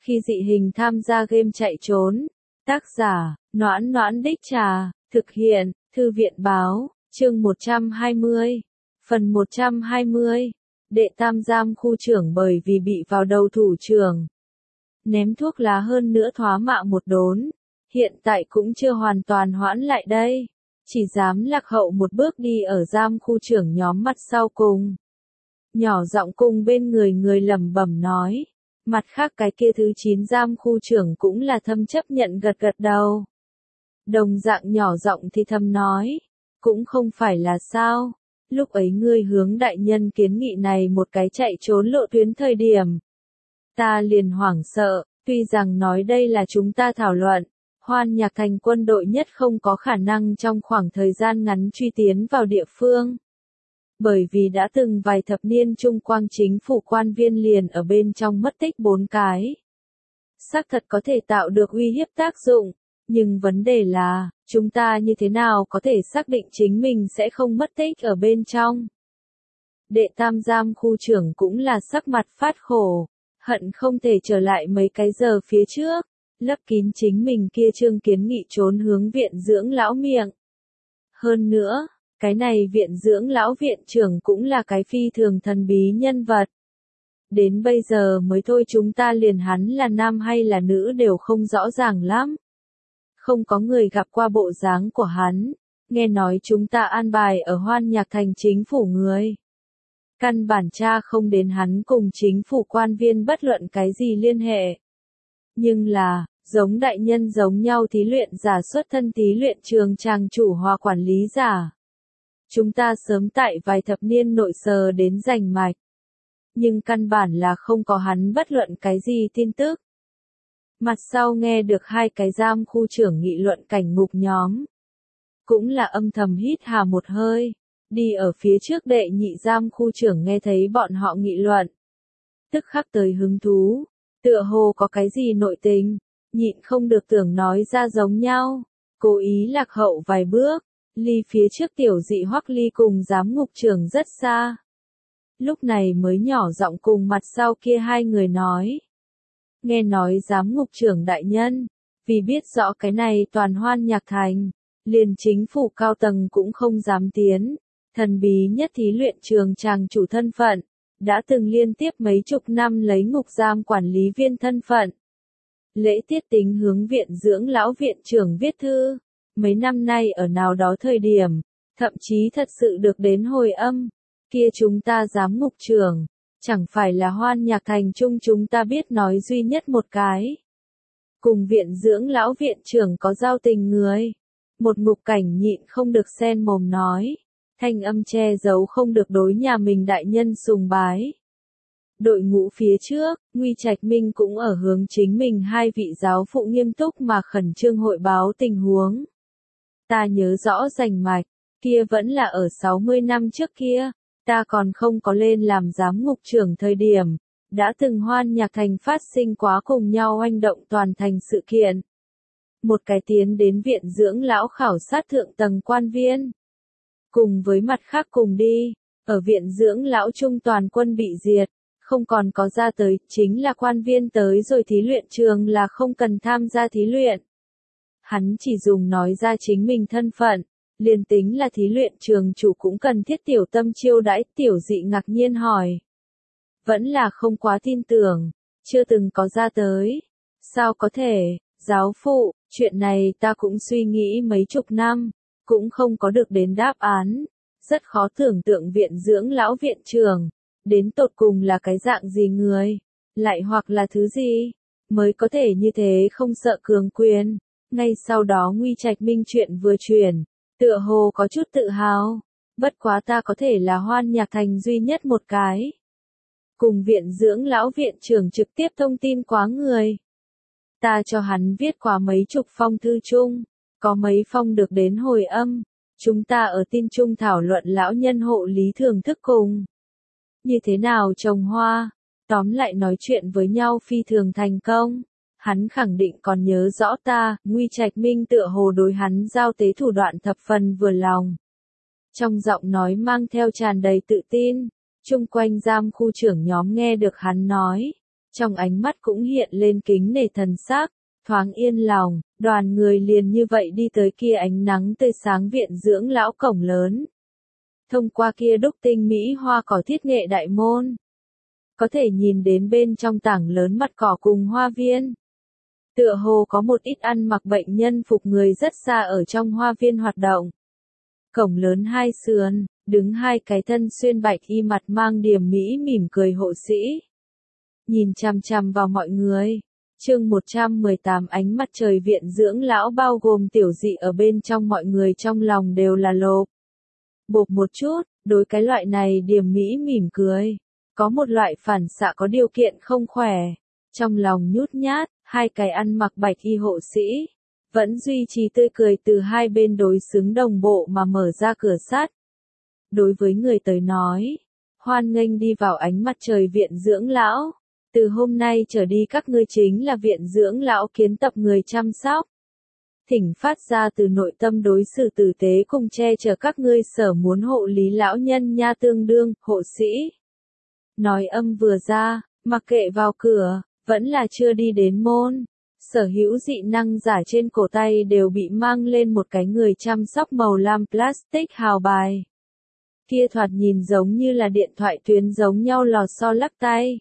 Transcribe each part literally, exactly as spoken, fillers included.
Khi dị hình tham gia game chạy trốn. Tác giả, Noãn Noãn Đích Trà, thực hiện, Thư viện Báo, chương một trăm hai mươi. Phần một trăm hai mươi. Đệ tam giam khu trưởng bởi vì bị vào đầu thủ trưởng. Ném thuốc lá hơn nữa thoá mạ một đốn. Hiện tại cũng chưa hoàn toàn hoãn lại đây. Chỉ dám lạc hậu một bước đi ở giam khu trưởng nhóm mặt sau cùng. Nhỏ giọng cùng bên người người lẩm bẩm nói. Mặt khác cái kia thứ chín giam khu trưởng cũng là thâm chấp nhận gật gật đầu. Đồng dạng nhỏ giọng thì thầm nói. Cũng không phải là sao. Lúc ấy ngươi hướng đại nhân kiến nghị này một cái chạy trốn lộ tuyến thời điểm. Ta liền hoảng sợ, tuy rằng nói đây là chúng ta thảo luận. Hoan Nhạc Thành quân đội nhất không có khả năng trong khoảng thời gian ngắn truy tiến vào địa phương. Bởi vì đã từng vài thập niên Trung Quang chính phủ quan viên liền ở bên trong mất tích bốn cái. Xác thật có thể tạo được uy hiếp tác dụng, nhưng vấn đề là, chúng ta như thế nào có thể xác định chính mình sẽ không mất tích ở bên trong. Đệ tam giam khu trưởng cũng là sắc mặt phát khổ, hận không thể trở lại mấy cái giờ phía trước, lấp kín chính mình kia trương kiến nghị trốn hướng viện dưỡng lão miệng. Hơn nữa, cái này viện dưỡng lão viện trưởng cũng là cái phi thường thần bí nhân vật. Đến bây giờ mới thôi chúng ta liền hắn là nam hay là nữ đều không rõ ràng lắm. Không có người gặp qua bộ dáng của hắn, nghe nói chúng ta an bài ở Hoan Nhạc Thành chính phủ người. Căn bản tra không đến hắn cùng chính phủ quan viên bất luận cái gì liên hệ. Nhưng là, giống đại nhân giống nhau thí luyện giả xuất thân thí luyện trường tràng chủ hòa quản lý giả. Chúng ta sớm tại vài thập niên nội sờ đến rành mạch. Nhưng căn bản là không có hắn bất luận cái gì tin tức. Mặt sau nghe được hai cái giam khu trưởng nghị luận cảnh ngục nhóm. Cũng là âm thầm hít hà một hơi. Đi ở phía trước đệ nhị giam khu trưởng nghe thấy bọn họ nghị luận. Tức khắc tới hứng thú. Tựa hồ có cái gì nội tình. Nhịn không được tưởng nói ra giống nhau. Cố ý lạc hậu vài bước. Ly phía trước tiểu dị Hoắc Ly cùng giám ngục trưởng rất xa. Lúc này mới nhỏ giọng cùng mặt sau kia hai người nói. Nghe nói giám ngục trưởng đại nhân, vì biết rõ cái này toàn Hoan Nhạc Thành, liền chính phủ cao tầng cũng không dám tiến, thần bí nhất thí luyện trường tràng chủ thân phận, đã từng liên tiếp mấy chục năm lấy ngục giam quản lý viên thân phận. Lễ tiết tính hướng viện dưỡng lão viện trưởng viết thư, mấy năm nay ở nào đó thời điểm, thậm chí thật sự được đến hồi âm, kia chúng ta giám ngục trưởng. Chẳng phải là Hoan Nhạc Thành chung chúng ta biết nói duy nhất một cái. Cùng viện dưỡng lão viện trưởng có giao tình người. Một ngục cảnh nhịn không được xen mồm nói. Thanh âm che giấu không được đối nhà mình đại nhân sùng bái. Đội ngũ phía trước, Nguy Trạch Minh cũng ở hướng chính mình hai vị giáo phụ nghiêm túc mà khẩn trương hội báo tình huống. Ta nhớ rõ rành mạch, kia vẫn là ở sáu mươi năm trước kia. Ta còn không có lên làm giám ngục trưởng thời điểm, đã từng Hoan Nhạc Thành phát sinh quá cùng nhau oanh động toàn thành sự kiện. Một cái tiến đến viện dưỡng lão khảo sát thượng tầng quan viên. Cùng với mặt khác cùng đi, ở viện dưỡng lão trung toàn quân bị diệt, không còn có ra tới, chính là quan viên tới rồi thí luyện trường là không cần tham gia thí luyện. Hắn chỉ dùng nói ra chính mình thân phận. Liền tính là thí luyện trường chủ cũng cần thiết tiểu tâm chiêu đãi, tiểu dị ngạc nhiên hỏi. Vẫn là không quá tin tưởng, chưa từng có ra tới. Sao có thể, giáo phụ, chuyện này ta cũng suy nghĩ mấy chục năm, cũng không có được đến đáp án. Rất khó tưởng tượng viện dưỡng lão viện trường, đến tột cùng là cái dạng gì người, lại hoặc là thứ gì, mới có thể như thế không sợ cường quyền. Ngay sau đó Nguy Trạch Minh chuyện vừa chuyển. Tựa hồ có chút tự hào, bất quá ta có thể là Hoan Nhạc Thành duy nhất một cái. Cùng viện dưỡng lão viện trưởng trực tiếp thông tin quá người. Ta cho hắn viết quá mấy chục phong thư chung, có mấy phong được đến hồi âm. Chúng ta ở tin chung thảo luận lão nhân hộ lý thưởng thức cùng. Như thế nào trồng hoa, tóm lại nói chuyện với nhau phi thường thành công. Hắn khẳng định còn nhớ rõ ta, Nguy Trạch Minh tựa hồ đối hắn giao tế thủ đoạn thập phần vừa lòng. Trong giọng nói mang theo tràn đầy tự tin, chung quanh giam khu trưởng nhóm nghe được hắn nói, trong ánh mắt cũng hiện lên kính nể thần sắc, thoáng yên lòng, đoàn người liền như vậy đi tới kia ánh nắng tươi sáng viện dưỡng lão cổng lớn. Thông qua kia đúc tinh mỹ hoa cỏ thiết nghệ đại môn, có thể nhìn đến bên trong tảng lớn mặt cỏ cùng hoa viên. Tựa hồ có một ít ăn mặc bệnh nhân phục người rất xa ở trong hoa viên hoạt động. Cổng lớn hai sườn, đứng hai cái thân xuyên bạch y mặt mang điềm mỹ mỉm cười hộ sĩ. Nhìn chằm chằm vào mọi người. Chương một trăm mười tám ánh mặt trời viện dưỡng lão bao gồm tiểu dị ở bên trong mọi người trong lòng đều là lộp. Bộp một chút, đối cái loại này điềm mỹ mỉm cười. Có một loại phản xạ có điều kiện không khỏe. Trong lòng nhút nhát, hai cái ăn mặc bạch y hộ sĩ. Vẫn duy trì tươi cười từ hai bên đối xứng đồng bộ mà mở ra cửa sắt. Đối với người tới nói, hoan nghênh đi vào ánh mặt trời viện dưỡng lão. Từ hôm nay trở đi các ngươi chính là viện dưỡng lão kiến tập người chăm sóc. Thỉnh phát ra từ nội tâm đối xử tử tế cùng che chở các ngươi sở muốn hộ lý lão nhân nha tương đương, hộ sĩ. Nói âm vừa ra, mặc kệ vào cửa, vẫn là chưa đi đến môn. Sở hữu dị năng giả trên cổ tay đều bị mang lên một cái người chăm sóc màu lam plastic hào bài. Kia thoạt nhìn giống như là điện thoại tuyến giống nhau lò xo lắc tay.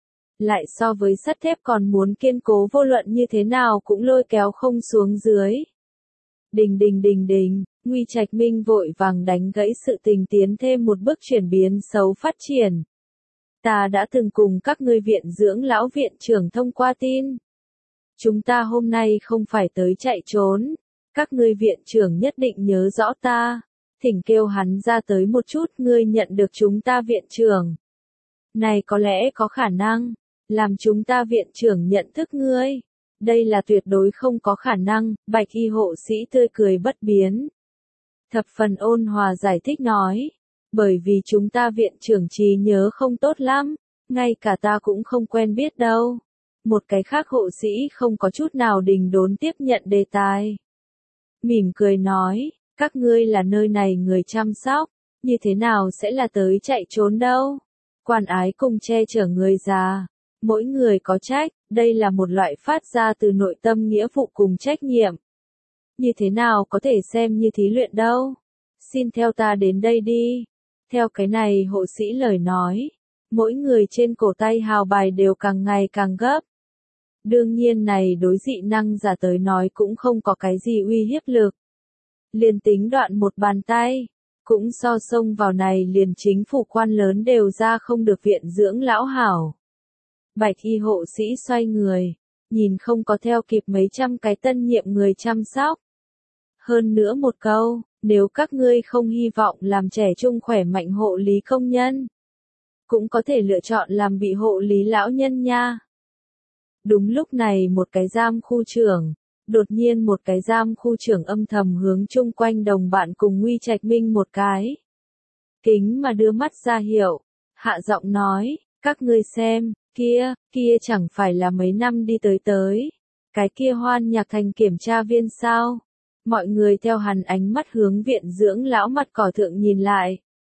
Lại so với sắt thép còn muốn kiên cố vô luận như thế nào cũng lôi kéo không xuống dưới. Đình đình đình đình, Nguy Trạch Minh vội vàng đánh gãy sự tình tiến thêm một bước chuyển biến xấu phát triển. Ta đã từng cùng các ngươi viện dưỡng lão viện trưởng thông qua tin. Chúng ta hôm nay không phải tới chạy trốn. Các ngươi viện trưởng nhất định nhớ rõ ta. Thỉnh kêu hắn ra tới một chút ngươi nhận được chúng ta viện trưởng. Này có lẽ có khả năng. Làm chúng ta viện trưởng nhận thức ngươi. Đây là tuyệt đối không có khả năng, bạch y hộ sĩ tươi cười bất biến. Thập phần ôn hòa giải thích nói. Bởi vì chúng ta viện trưởng trí nhớ không tốt lắm, ngay cả ta cũng không quen biết đâu. Một cái khác hộ sĩ không có chút nào đình đốn tiếp nhận đề tài. Mỉm cười nói, các ngươi là nơi này người chăm sóc, như thế nào sẽ là tới chạy trốn đâu. Quan ái cùng che chở người già. Mỗi người có trách, đây là một loại phát ra từ nội tâm nghĩa vụ cùng trách nhiệm. Như thế nào có thể xem như thí luyện đâu. Xin theo ta đến đây đi. Theo cái này hộ sĩ lời nói, mỗi người trên cổ tay hào bài đều càng ngày càng gấp. Đương nhiên này đối dị năng giả tới nói cũng không có cái gì uy hiếp lực. Liền tính đoạn một bàn tay, cũng so xông vào này liền chính phủ quan lớn đều ra không được viện dưỡng lão hảo. Bạch y hộ sĩ xoay người, nhìn không có theo kịp mấy trăm cái tân nhiệm người chăm sóc. Hơn nữa một câu, nếu các ngươi không hy vọng làm trẻ trung khỏe mạnh hộ lý công nhân, cũng có thể lựa chọn làm bị hộ lý lão nhân nha. Đúng lúc này một cái giam khu trưởng, đột nhiên một cái giam khu trưởng âm thầm hướng chung quanh đồng bạn cùng Nguy Trạch Minh một cái. Kính mà đưa mắt ra hiệu, hạ giọng nói, các ngươi xem, kia, kia chẳng phải là mấy năm đi tới tới. Cái kia Hoan Nhạc Thành kiểm tra viên sao? Mọi người theo hắn ánh mắt hướng viện dưỡng lão mặt cỏ thượng nhìn lại.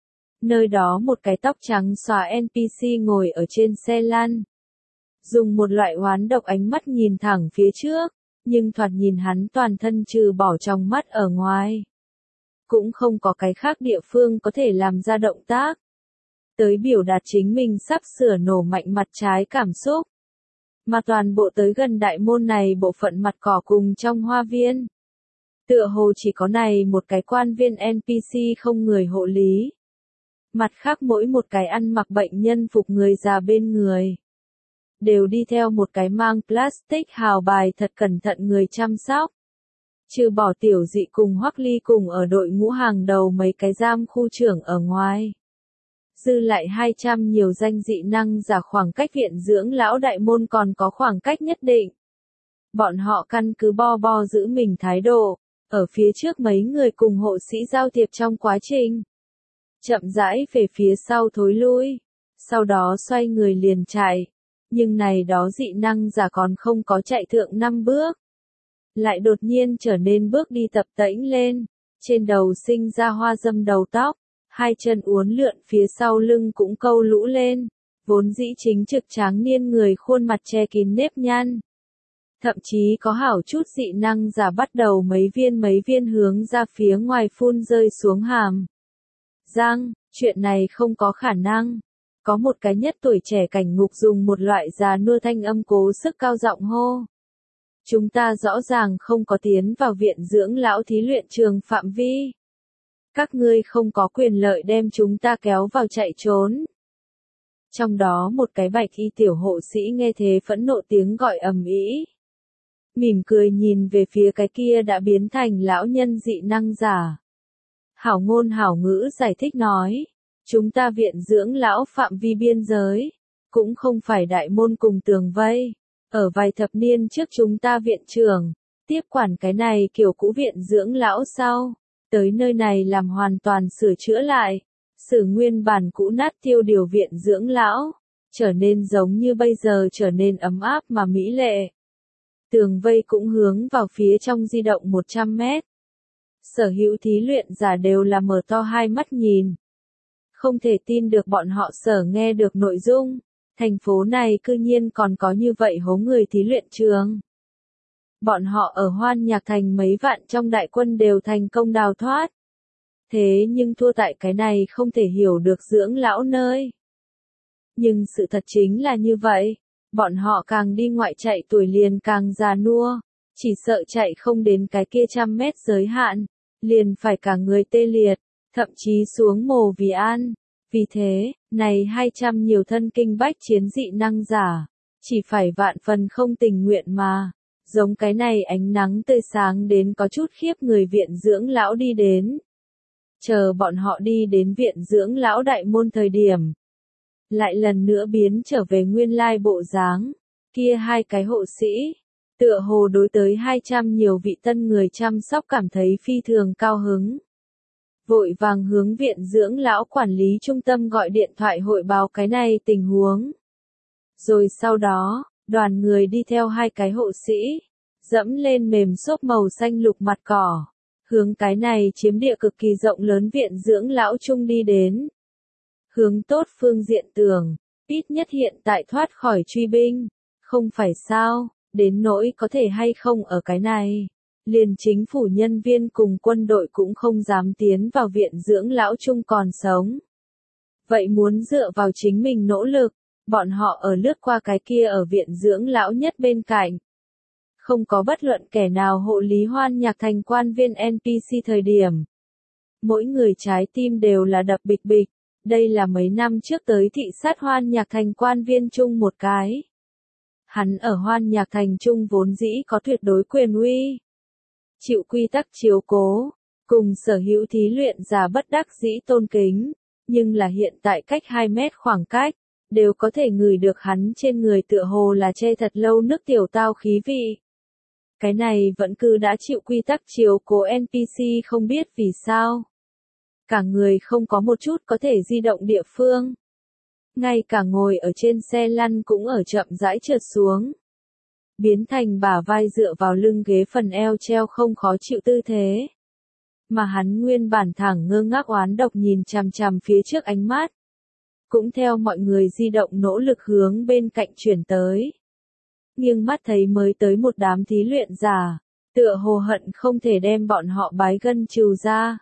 Nơi đó một cái tóc trắng xòa en pê xê ngồi ở trên xe lăn. Dùng một loại oán độc ánh mắt nhìn thẳng phía trước, nhưng thoạt nhìn hắn toàn thân trừ bỏ trong mắt ở ngoài. Cũng không có cái khác địa phương có thể làm ra động tác. Tới biểu đạt chính mình sắp sửa nổ mạnh mặt trái cảm xúc. Mà toàn bộ tới gần đại môn này bộ phận mặt cỏ cùng trong hoa viên. Tựa hồ chỉ có này một cái quan viên en pê xê không người hộ lý. Mặt khác mỗi một cái ăn mặc bệnh nhân phục người già bên người. Đều đi theo một cái mang plastic hào bài thật cẩn thận người chăm sóc. Trừ bỏ tiểu dị cùng Hoắc Ly cùng ở đội ngũ hàng đầu mấy cái giam khu trưởng ở ngoài. Dư lại hai trăm nhiều danh dị năng giả khoảng cách viện dưỡng lão đại môn còn có khoảng cách nhất định. Bọn họ căn cứ bo bo giữ mình thái độ, ở phía trước mấy người cùng hộ sĩ giao thiệp trong quá trình. Chậm rãi về phía sau thối lui, sau đó xoay người liền chạy. Nhưng này đó dị năng giả còn không có chạy thượng năm bước. Lại đột nhiên trở nên bước đi tập tễnh lên, trên đầu sinh ra hoa dâm đầu tóc, hai chân uốn lượn phía sau lưng cũng câu lũ lên, vốn dĩ chính trực tráng niên người khuôn mặt che kín nếp nhăn. Thậm chí có hảo chút dị năng giả bắt đầu mấy viên mấy viên hướng ra phía ngoài phun rơi xuống hàm. Răng, chuyện này không có khả năng. Có một cái nhất tuổi trẻ cảnh ngục dùng một loại già nua thanh âm cố sức cao giọng hô. Chúng ta rõ ràng không có tiến vào viện dưỡng lão thí luyện trường phạm vi. Các ngươi không có quyền lợi đem chúng ta kéo vào chạy trốn. Trong đó một cái bạch y tiểu hộ sĩ nghe thế phẫn nộ tiếng gọi ầm ĩ. Mỉm cười nhìn về phía cái kia đã biến thành lão nhân dị năng giả. Hảo ngôn hảo ngữ giải thích nói. Chúng ta viện dưỡng lão phạm vi biên giới. Cũng không phải đại môn cùng tường vây. Ở vài thập niên trước chúng ta viện trưởng. Tiếp quản cái này kiểu cũ viện dưỡng lão sau. Tới nơi này làm hoàn toàn sửa chữa lại. Sử nguyên bản cũ nát tiêu điều viện dưỡng lão. Trở nên giống như bây giờ trở nên ấm áp mà mỹ lệ. Tường vây cũng hướng vào phía trong di động một trăm mét. Sở hữu thí luyện giả đều là mở to hai mắt nhìn. Không thể tin được bọn họ sở nghe được nội dung. Thành phố này cư nhiên còn có như vậy hố người thí luyện trường. Bọn họ ở Hoan Nhạc Thành mấy vạn trong đại quân đều thành công đào thoát. Thế nhưng thua tại cái này không thể hiểu được dưỡng lão nơi. Nhưng sự thật chính là như vậy. Bọn họ càng đi ngoại chạy tuổi liền càng già nua. Chỉ sợ chạy không đến cái kia trăm mét giới hạn. Liền phải cả người tê liệt. Thậm chí xuống mồ vì an. Vì thế, này hai trăm nhiều thân kinh bách chiến dị năng giả. Chỉ phải vạn phần không tình nguyện mà. Giống cái này ánh nắng tươi sáng đến có chút khiếp người viện dưỡng lão đi đến. Chờ bọn họ đi đến viện dưỡng lão đại môn thời điểm. Lại lần nữa biến trở về nguyên lai bộ dáng. Kia hai cái hộ sĩ. Tựa hồ đối tới hai trăm nhiều vị tân người chăm sóc cảm thấy phi thường cao hứng. Vội vàng hướng viện dưỡng lão quản lý trung tâm gọi điện thoại hội báo cái này tình huống. Rồi sau đó, đoàn người đi theo hai cái hộ sĩ. Dẫm lên mềm xốp màu xanh lục mặt cỏ. Hướng cái này chiếm địa cực kỳ rộng lớn viện dưỡng lão chung đi đến. Hướng tốt phương diện tường, ít nhất hiện tại thoát khỏi truy binh. Không phải sao, đến nỗi có thể hay không ở cái này. Liền chính phủ nhân viên cùng quân đội cũng không dám tiến vào viện dưỡng lão chung còn sống. Vậy muốn dựa vào chính mình nỗ lực, bọn họ ở lướt qua cái kia ở viện dưỡng lão nhất bên cạnh. Không có bất luận kẻ nào hộ lý Hoan Nhạc Thành quan viên en pê xê thời điểm. Mỗi người trái tim đều là đập bịch bịch. Đây là mấy năm trước tới thị sát Hoan Nhạc Thành quan viên chung một cái. Hắn ở Hoan Nhạc Thành chung vốn dĩ có tuyệt đối quyền uy. Chịu quy tắc chiếu cố, cùng sở hữu thí luyện giả bất đắc dĩ tôn kính. Nhưng là hiện tại cách hai mét khoảng cách, đều có thể ngửi được hắn trên người tựa hồ là che thật lâu nước tiểu tao khí vị. Cái này vẫn cứ đã chịu quy tắc chiếu cố en pê xê không biết vì sao. Cả người không có một chút có thể di động địa phương. Ngay cả ngồi ở trên xe lăn cũng ở chậm rãi trượt xuống. Biến thành bả vai dựa vào lưng ghế phần eo treo không khó chịu tư thế. Mà hắn nguyên bản thẳng ngơ ngác oán độc nhìn chằm chằm phía trước ánh mắt. Cũng theo mọi người di động nỗ lực hướng bên cạnh chuyển tới. Nghiêng mắt thấy mới tới một đám thí luyện giả. Tựa hồ hận không thể đem bọn họ bái gân trừ ra.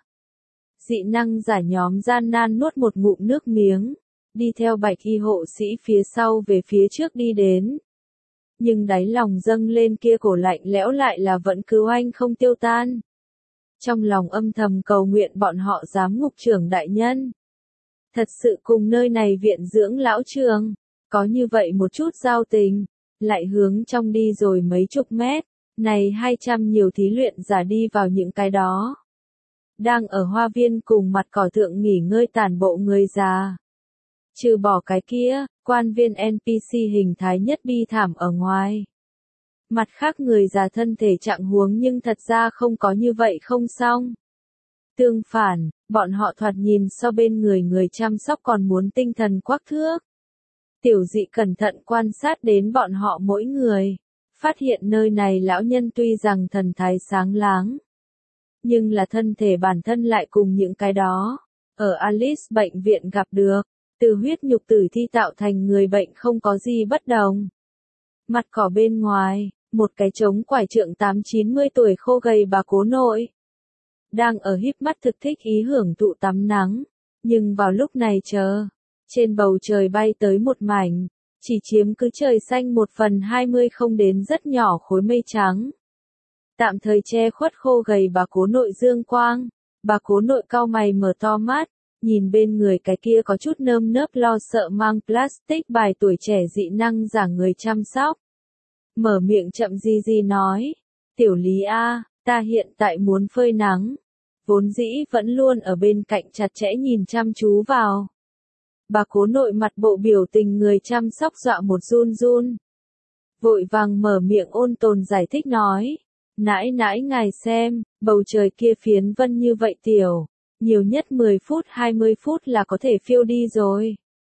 Dị năng giả nhóm gian nan nuốt một ngụm nước miếng. Đi theo bạch y hộ sĩ phía sau về phía trước đi đến. Nhưng đáy lòng dâng lên kia cổ lạnh lẽo lại là vẫn cứ oanh không tiêu tan. Trong lòng âm thầm cầu nguyện bọn họ giám ngục trưởng đại nhân. Thật sự cùng nơi này viện dưỡng lão trường. Có như vậy một chút giao tình. Lại hướng trong đi rồi mấy chục mét. Này hai trăm nhiều thí luyện giả đi vào những cái đó. Đang ở hoa viên cùng mặt cỏ thượng nghỉ ngơi tản bộ người già. Trừ bỏ cái kia, quan viên en pê xê hình thái nhất bi thảm ở ngoài. Mặt khác người già thân thể trạng huống nhưng thật ra không có như vậy không xong. Tương phản, bọn họ thoạt nhìn so bên người người chăm sóc còn muốn tinh thần quắc thước. Tiểu dị cẩn thận quan sát đến bọn họ mỗi người. Phát hiện nơi này lão nhân tuy rằng thần thái sáng láng. Nhưng là thân thể bản thân lại cùng những cái đó. Ở Alice bệnh viện gặp được. từ huyết nhục tử thi tạo thành người bệnh không có gì bất đồng. Mặt cỏ bên ngoài, một cái trống quải trượng tám chín mươi tuổi khô gầy bà cố nội. Đang ở híp mắt thực thích ý hưởng thụ tắm nắng, nhưng vào lúc này chờ, trên bầu trời bay tới một mảnh, chỉ chiếm cứ trời xanh một phần hai mươi không đến rất nhỏ khối mây trắng. Tạm thời che khuất khô gầy bà cố nội dương quang, bà cố nội cau mày mở to mắt, nhìn bên người cái kia có chút nơm nớp lo sợ mang plastic bài tuổi trẻ dị năng giả người chăm sóc. Mở miệng chậm gì gì nói, tiểu Lý A, ta hiện tại muốn phơi nắng. Vốn dĩ vẫn luôn ở bên cạnh chặt chẽ nhìn chăm chú vào. Bà cố nội mặt bộ biểu tình người chăm sóc dọa một run run. Vội vàng mở miệng ôn tồn giải thích nói. Nãi nãi ngài xem, bầu trời kia phiến vân như vậy tiểu, nhiều nhất mười phút hai mươi phút là có thể phiêu đi rồi.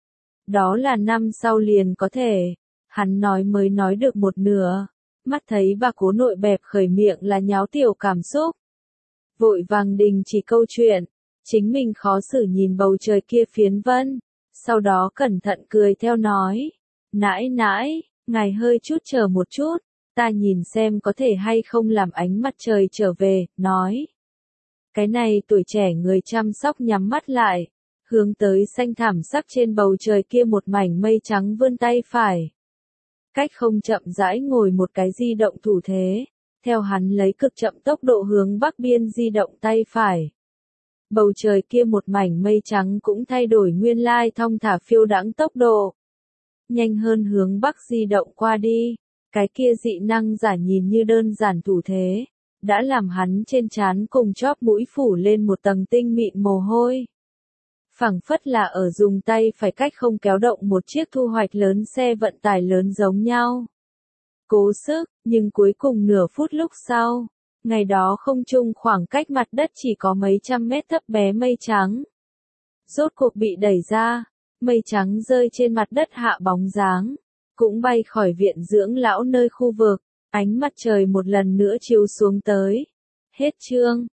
Đó là năm sau liền có thể. Hắn nói mới nói được một nửa, mắt thấy bà cố nội bẹp khởi miệng là nháo tiểu cảm xúc. Vội vàng đình chỉ câu chuyện, chính mình khó xử nhìn bầu trời kia phiến vân, sau đó cẩn thận cười theo nói, nãi nãi, ngài hơi chút chờ một chút, ta nhìn xem có thể hay không làm ánh mặt trời trở về, nói. Cái này tuổi trẻ người chăm sóc nhắm mắt lại, hướng tới xanh thảm sắc trên bầu trời kia một mảnh mây trắng vươn tay phải. Cách không chậm rãi ngồi một cái di động thủ thế, theo hắn lấy cực chậm tốc độ hướng bắc biên di động tay phải. Bầu trời kia một mảnh mây trắng cũng thay đổi nguyên lai thong thả phiêu đãng tốc độ. Nhanh hơn hướng bắc di động qua đi, cái kia dị năng giả nhìn như đơn giản thủ thế, đã làm hắn trên trán cùng chóp mũi phủ lên một tầng tinh mịn mồ hôi. Phẳng phất là ở dùng tay phải cách không kéo động một chiếc thu hoạch lớn xe vận tải lớn giống nhau. Cố sức, nhưng cuối cùng nửa phút lúc sau, ngày đó không trung khoảng cách mặt đất chỉ có mấy trăm mét thấp bé mây trắng. Rốt cuộc bị đẩy ra, mây trắng rơi trên mặt đất hạ bóng dáng, cũng bay khỏi viện dưỡng lão nơi khu vực, ánh mặt trời một lần nữa chiếu xuống tới. Hết chương.